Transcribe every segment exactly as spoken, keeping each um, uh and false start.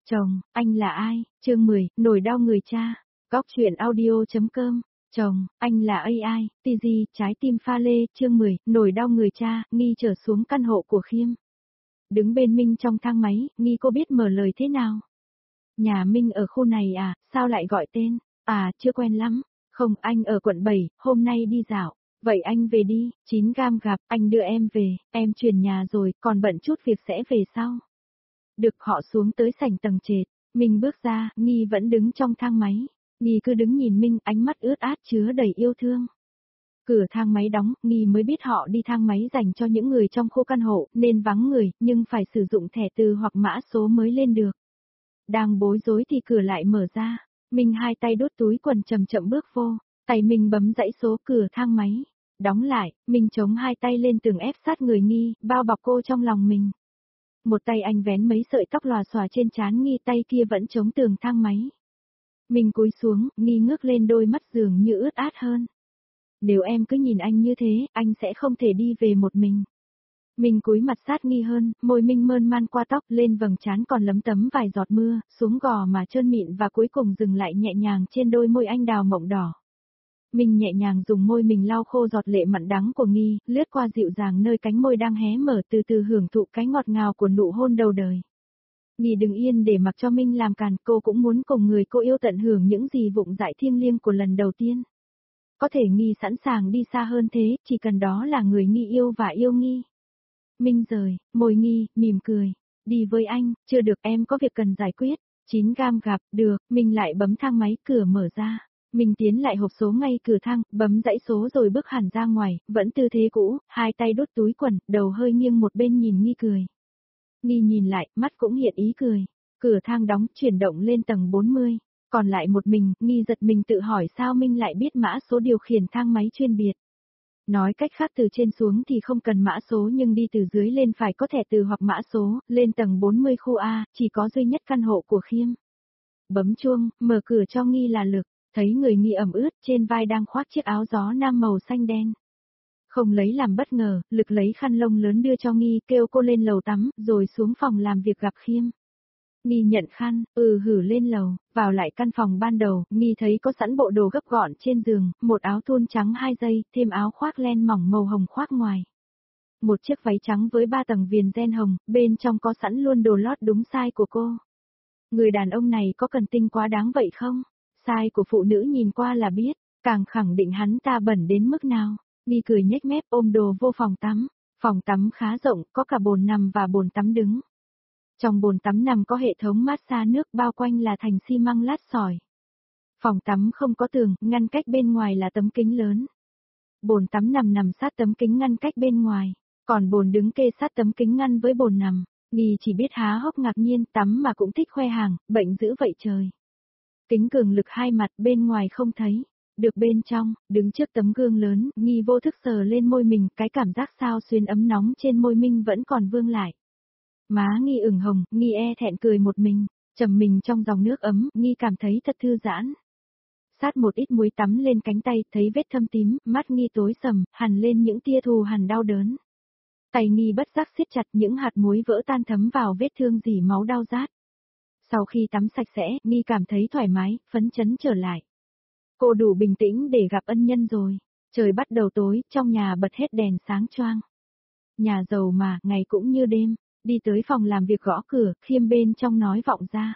Chồng, anh là ai? Chương mười, nỗi đau người cha. Góc truyện audio.com. Chồng, anh là a i, tê giê, trái tim pha lê. Chương mười, nỗi đau người cha. Nghi trở xuống căn hộ của Khiêm. Đứng bên Minh trong thang máy, Nghi cô biết mở lời thế nào? Nhà Minh ở khu này à, sao lại gọi tên? À, chưa quen lắm. Không, anh ở quận bảy, hôm nay đi dạo. Vậy anh về đi, chín gam gặp, anh đưa em về, em chuyển nhà rồi, còn bận chút việc sẽ về sau. Được, họ xuống tới sảnh tầng trệt, Minh bước ra, Nghi vẫn đứng trong thang máy. Nghi cứ đứng nhìn Minh, ánh mắt ướt át chứa đầy yêu thương. Cửa thang máy đóng, Nghi mới biết họ đi thang máy dành cho những người trong khu căn hộ, nên vắng người, nhưng phải sử dụng thẻ từ hoặc mã số mới lên được. Đang bối rối thì cửa lại mở ra, Minh hai tay đút túi quần chậm chậm bước vô, tay mình bấm dãy số cửa thang máy. Đóng lại, Minh chống hai tay lên tường ép sát người Nghi, bao bọc cô trong lòng mình. Một tay anh vén mấy sợi tóc lòa xòa trên trán Nghi, tay kia vẫn chống tường thang máy. Mình cúi xuống, Nghi ngước lên, đôi mắt dường như ướt át hơn. Nếu em cứ nhìn anh như thế, anh sẽ không thể đi về một mình. Mình cúi mặt sát Nghi hơn, môi Minh mơn man qua tóc, lên vầng trán còn lấm tấm vài giọt mưa, xuống gò má trơn mịn và cuối cùng dừng lại nhẹ nhàng trên đôi môi anh đào mộng đỏ. Mình nhẹ nhàng dùng môi mình lau khô giọt lệ mặn đắng của Nghi, lướt qua dịu dàng nơi cánh môi đang hé mở, từ từ hưởng thụ cái ngọt ngào của nụ hôn đầu đời. Nghi đừng yên để mặc cho Minh làm càn, cô cũng muốn cùng người cô yêu tận hưởng những gì vụng dại thiêng liêng của lần đầu tiên. Có thể Nghi sẵn sàng đi xa hơn thế, chỉ cần đó là người Nghi yêu và yêu Nghi. Minh rời, môi Nghi, mỉm cười. Đi với anh, chưa được, em có việc cần giải quyết. chín gam gặp, được, Minh lại bấm thang máy, cửa mở ra. Mình tiến lại hộp số ngay cửa thang, bấm dãy số rồi bước hẳn ra ngoài, vẫn tư thế cũ, hai tay đút túi quần, đầu hơi nghiêng một bên nhìn Nghi cười. Nghi nhìn lại, mắt cũng hiện ý cười. Cửa thang đóng, chuyển động lên tầng bốn mươi. Còn lại một mình, Nghi giật mình tự hỏi sao Minh lại biết mã số điều khiển thang máy chuyên biệt. Nói cách khác, từ trên xuống thì không cần mã số, nhưng đi từ dưới lên phải có thẻ từ hoặc mã số, lên tầng bốn mươi khu A, chỉ có duy nhất căn hộ của Khiêm. Bấm chuông, mở cửa cho Nghi là Lực. Thấy người Nghi ẩm ướt, trên vai đang khoác chiếc áo gió nam màu xanh đen. Không lấy làm bất ngờ, Lực lấy khăn lông lớn đưa cho Nghi, kêu cô lên lầu tắm, rồi xuống phòng làm việc gặp Khiêm. Nghi nhận khăn, ừ hử lên lầu, vào lại căn phòng ban đầu, Nghi thấy có sẵn bộ đồ gấp gọn trên giường, một áo thun trắng hai dây, thêm áo khoác len mỏng màu hồng khoác ngoài. Một chiếc váy trắng với ba tầng viền ren hồng, bên trong có sẵn luôn đồ lót đúng size của cô. Người đàn ông này có cần tinh quá đáng vậy không? Size của phụ nữ nhìn qua là biết, càng khẳng định hắn ta bẩn đến mức nào. Nghi cười nhếch mép ôm đồ vô phòng tắm. Phòng tắm khá rộng, có cả bồn nằm và bồn tắm đứng. Trong bồn tắm nằm có hệ thống massage nước, bao quanh là thành xi măng lát sỏi. Phòng tắm không có tường, ngăn cách bên ngoài là tấm kính lớn. Bồn tắm nằm nằm sát tấm kính ngăn cách bên ngoài, còn bồn đứng kê sát tấm kính ngăn với bồn nằm. Nghi chỉ biết há hốc ngạc nhiên, tắm mà cũng thích khoe hàng, bệnh dữ vậy trời. Kính cường lực hai mặt, bên ngoài không thấy, được bên trong, đứng trước tấm gương lớn, Nghi vô thức sờ lên môi mình, cái cảm giác sao xuyên ấm nóng trên môi Minh vẫn còn vương lại. Má Nghi ửng hồng, Nghi e thẹn cười một mình, trầm mình trong dòng nước ấm, Nghi cảm thấy thật thư giãn. Sát một ít muối tắm lên cánh tay, thấy vết thâm tím, mắt Nghi tối sầm, hằn lên những tia thù hằn đau đớn. Tay Nghi bất giác siết chặt, những hạt muối vỡ tan thấm vào vết thương rỉ máu đau rát. Sau khi tắm sạch sẽ, Nghi cảm thấy thoải mái, phấn chấn trở lại. Cô đủ bình tĩnh để gặp ân nhân rồi. Trời bắt đầu tối, trong nhà bật hết đèn sáng choang. Nhà giàu mà, ngày cũng như đêm. Đi tới phòng làm việc gõ cửa, Khiêm bên trong nói vọng ra.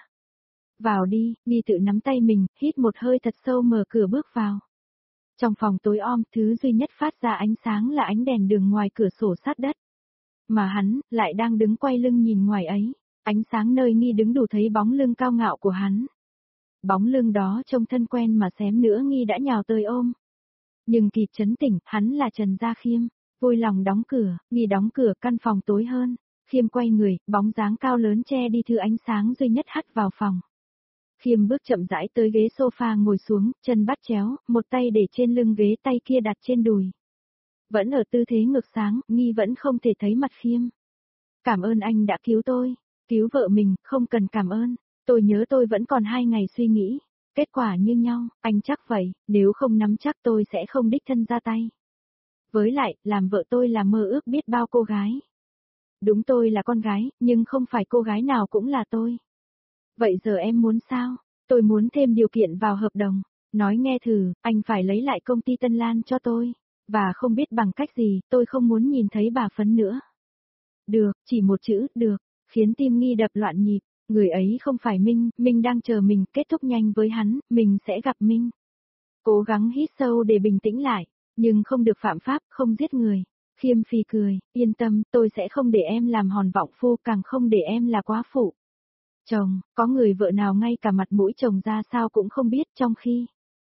Vào đi, Nghi tự nắm tay mình, hít một hơi thật sâu, mở cửa bước vào. Trong phòng tối om, thứ duy nhất phát ra ánh sáng là ánh đèn đường ngoài cửa sổ sát đất. Mà hắn, lại đang đứng quay lưng nhìn ngoài ấy. Ánh sáng nơi Nghi đứng đủ thấy bóng lưng cao ngạo của hắn. Bóng lưng đó trông thân quen mà xém nữa Nghi đã nhào tới ôm. Nhưng kịp chấn tỉnh, hắn là Trần Gia Khiêm. Vui lòng đóng cửa, Nghi đóng cửa, căn phòng tối hơn. Khiêm quay người, bóng dáng cao lớn che đi thứ ánh sáng duy nhất hắt vào phòng. Khiêm bước chậm rãi tới ghế sofa ngồi xuống, chân bắt chéo, một tay để trên lưng ghế, tay kia đặt trên đùi. Vẫn ở tư thế ngược sáng, Nghi vẫn không thể thấy mặt Khiêm. Cảm ơn anh đã cứu tôi. Cứu vợ mình, không cần cảm ơn. Tôi nhớ tôi vẫn còn hai ngày suy nghĩ. Kết quả như nhau, anh chắc vậy, nếu không nắm chắc tôi sẽ không đích thân ra tay. Với lại, làm vợ tôi là mơ ước biết bao cô gái. Đúng, tôi là con gái, nhưng không phải cô gái nào cũng là tôi. Vậy giờ em muốn sao? Tôi muốn thêm điều kiện vào hợp đồng. Nói nghe thử, anh phải lấy lại công ty Tân Lan cho tôi. Và không biết bằng cách gì, tôi không muốn nhìn thấy bà Phấn nữa. Được, chỉ một chữ, được, khiến tim Nghi đập loạn nhịp. Người ấy không phải Minh, Minh đang chờ mình, kết thúc nhanh với hắn, mình sẽ gặp Minh. Cố gắng hít sâu để bình tĩnh lại, nhưng không được phạm pháp, không giết người. Khiêm Phi cười, yên tâm, tôi sẽ không để em làm hòn vọng phu, càng không để em là quá phụ. Chồng, có người vợ nào ngay cả mặt mũi chồng ra sao cũng không biết, trong khi...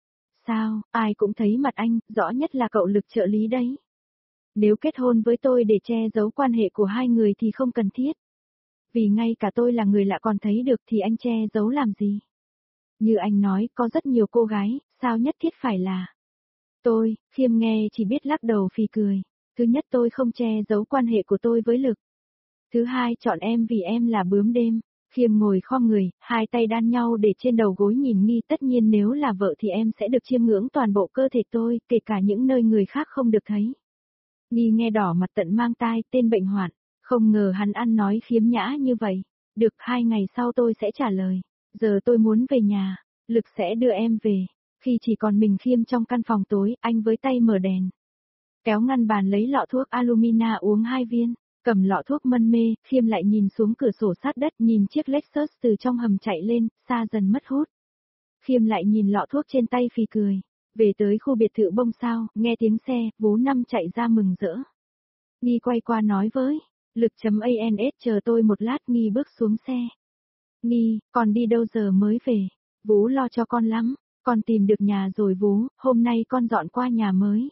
Sao, ai cũng thấy mặt anh, rõ nhất là cậu Lực trợ lý đấy. Nếu kết hôn với tôi để che giấu quan hệ của hai người thì không cần thiết. Vì ngay cả tôi là người lạ còn thấy được thì anh che giấu làm gì? Như anh nói, có rất nhiều cô gái, sao nhất thiết phải là... Tôi, Khiêm nghe chỉ biết lắc đầu phì cười. Thứ nhất, tôi không che giấu quan hệ của tôi với Lực. Thứ hai, chọn em vì em là bướm đêm. Khiêm ngồi khom người, hai tay đan nhau để trên đầu gối nhìn Nghi, tất nhiên nếu là vợ thì em sẽ được chiêm ngưỡng toàn bộ cơ thể tôi, kể cả những nơi người khác không được thấy. Nghi nghe đỏ mặt tận mang tai, tên bệnh hoạn, không ngờ hắn ăn nói khiếm nhã như vậy. Được, hai ngày sau tôi sẽ trả lời. Giờ tôi muốn về nhà, Lực sẽ đưa em về. Khi chỉ còn mình Khiêm trong căn phòng tối, anh với tay mở đèn. Kéo ngăn bàn lấy lọ thuốc Alumina uống hai viên. Cầm lọ thuốc mân mê, Khiêm lại nhìn xuống cửa sổ sát đất, nhìn chiếc Lexus từ trong hầm chạy lên, xa dần mất hút. Khiêm lại nhìn lọ thuốc trên tay phì cười. Về tới khu biệt thự bông sao, nghe tiếng xe, Vú Năm chạy ra mừng rỡ. Nghi quay qua nói với, Lực.ans chờ tôi một lát. Nghi bước xuống xe. Nghi, con đi đâu giờ mới về? Vú lo cho con lắm, con tìm được nhà rồi Vú, hôm nay con dọn qua nhà mới.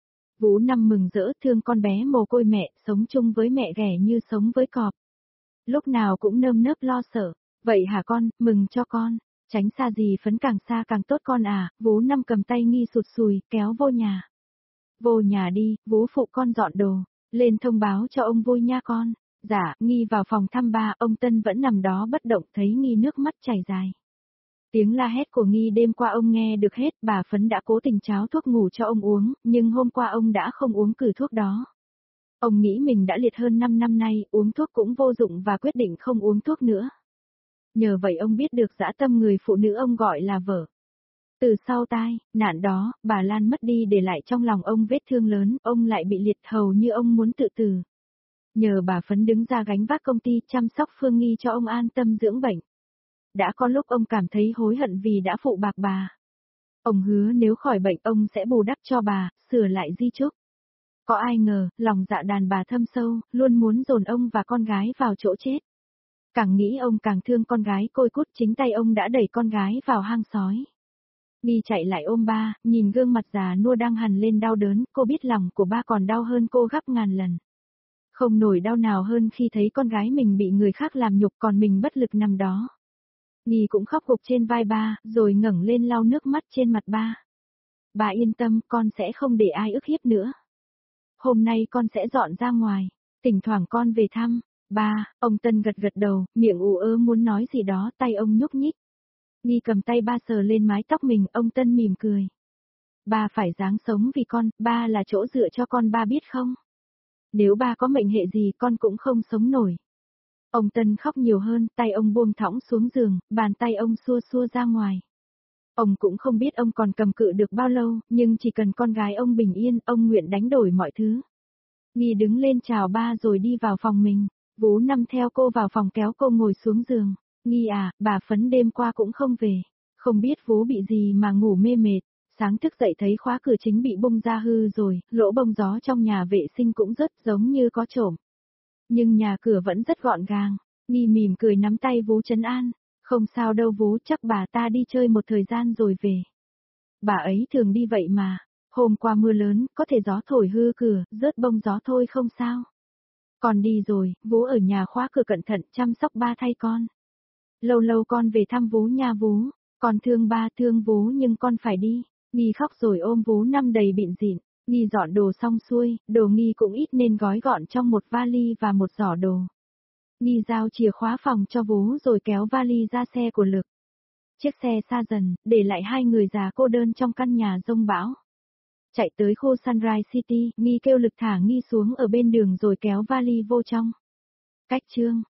Vú Năm mừng rỡ, thương con bé mồ côi mẹ, sống chung với mẹ ghẻ như sống với cọp. Lúc nào cũng nơm nớp lo sợ. Vậy hả con, mừng cho con. Tránh xa gì phấn càng xa càng tốt con à. Vú Năm cầm tay Nghi sụt sùi, kéo vô nhà. Vô nhà đi, Vú phụ con dọn đồ. Lên thông báo cho ông vui nha con. Dạ, Nghi vào phòng thăm ba, ông Tân vẫn nằm đó bất động, thấy Nghi nước mắt chảy dài. Tiếng la hét của Nghi đêm qua ông nghe được hết, bà Phấn đã cố tình cháo thuốc ngủ cho ông uống, nhưng hôm qua ông đã không uống cử thuốc đó. Ông nghĩ mình đã liệt hơn năm năm nay, uống thuốc cũng vô dụng và quyết định không uống thuốc nữa. Nhờ vậy ông biết được dã tâm người phụ nữ ông gọi là vợ. Từ sau tai nạn đó, bà Lan mất đi để lại trong lòng ông vết thương lớn, ông lại bị liệt hầu như ông muốn tự tử. Nhờ bà Phấn đứng ra gánh vác công ty chăm sóc Phương Nghi cho ông an tâm dưỡng bệnh. Đã có lúc ông cảm thấy hối hận vì đã phụ bạc bà. Ông hứa nếu khỏi bệnh ông sẽ bù đắp cho bà, sửa lại di chúc. Có ai ngờ, lòng dạ đàn bà thâm sâu, luôn muốn dồn ông và con gái vào chỗ chết. Càng nghĩ ông càng thương con gái côi cút, chính tay ông đã đẩy con gái vào hang sói. Nghi chạy lại ôm ba, nhìn gương mặt già nua đang hằn lên đau đớn, cô biết lòng của ba còn đau hơn cô gấp ngàn lần. Không nổi đau nào hơn khi thấy con gái mình bị người khác làm nhục còn mình bất lực nằm đó. Nghi cũng khóc gục trên vai ba, rồi ngẩng lên lau nước mắt trên mặt ba. Bà yên tâm, con sẽ không để ai ức hiếp nữa. Hôm nay con sẽ dọn ra ngoài, thỉnh thoảng con về thăm. Ba, ông Tân gật gật đầu, miệng ù ớ muốn nói gì đó, tay ông nhúc nhích. Nghi cầm tay ba sờ lên mái tóc mình, ông Tân mỉm cười. Ba phải ráng sống vì con, ba là chỗ dựa cho con, ba biết không? Nếu ba có mệnh hệ gì con cũng không sống nổi. Ông Tân khóc nhiều hơn, tay ông buông thõng xuống giường, bàn tay ông xua xua ra ngoài. Ông cũng không biết ông còn cầm cự được bao lâu, nhưng chỉ cần con gái ông bình yên, ông nguyện đánh đổi mọi thứ. Nghi đứng lên chào ba rồi đi vào phòng mình. Vú Năm theo cô vào phòng kéo cô ngồi xuống giường. Nghi à, bà Phấn đêm qua cũng không về. Không biết Vú bị gì mà ngủ mê mệt. Sáng thức dậy thấy khóa cửa chính bị bung ra hư rồi, lỗ bông gió trong nhà vệ sinh cũng rất giống như có trộm. Nhưng nhà cửa vẫn rất gọn gàng. Nghi mỉm cười nắm tay Vú trấn an. Không sao đâu Vú, chắc bà ta đi chơi một thời gian rồi về. Bà ấy thường đi vậy mà. Hôm qua mưa lớn, có thể gió thổi hư cửa, rớt bông gió thôi không sao. Con đi rồi, Vú ở nhà khóa cửa cẩn thận chăm sóc ba thay con. Lâu lâu con về thăm Vú nha Vú. Con thương ba thương Vú nhưng con phải đi. Nghi khóc rồi ôm Vú Năm đầy bịn dịn. Nghi dọn đồ xong xuôi, đồ Nghi cũng ít nên gói gọn trong một vali và một giỏ đồ. Nghi giao chìa khóa phòng cho Vú rồi kéo vali ra xe của Lực. Chiếc xe xa dần, để lại hai người già cô đơn trong căn nhà giông bão. Chạy tới khu Sunrise City, Nghi kêu Lực thả Nghi xuống ở bên đường rồi kéo vali vô trong. Cách chương